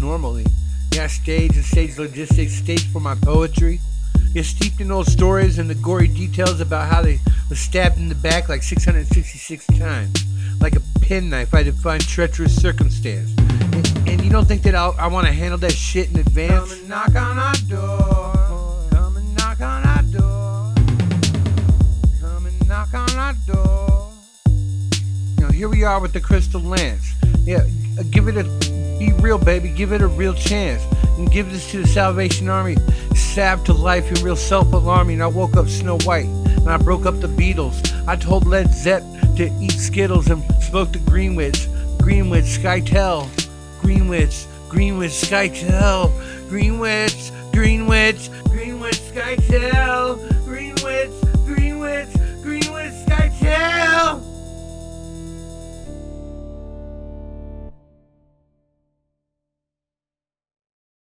normally. Yeah, stage and stage logistics, stage for my poetry. You're steeped in old stories and the gory details about how they were stabbed in the back like 666 times. Like a penknife, I define treacherous circumstance. And you don't think that I want to handle that shit in advance? Come and knock on our door. Come and knock on our door. Come and knock on our door. You know, here we are with the Crystal Lance. Yeah, be real, baby. Give it a real chance. And give this to the Salvation Army. Stabbed to life in real self-alarming. I woke up Snow White and I broke up the Beatles. I told Led Zepp to eat Skittles and spoke to Greenwich, Skytel. Greenwich, Skytel. Greenwich, Skytel.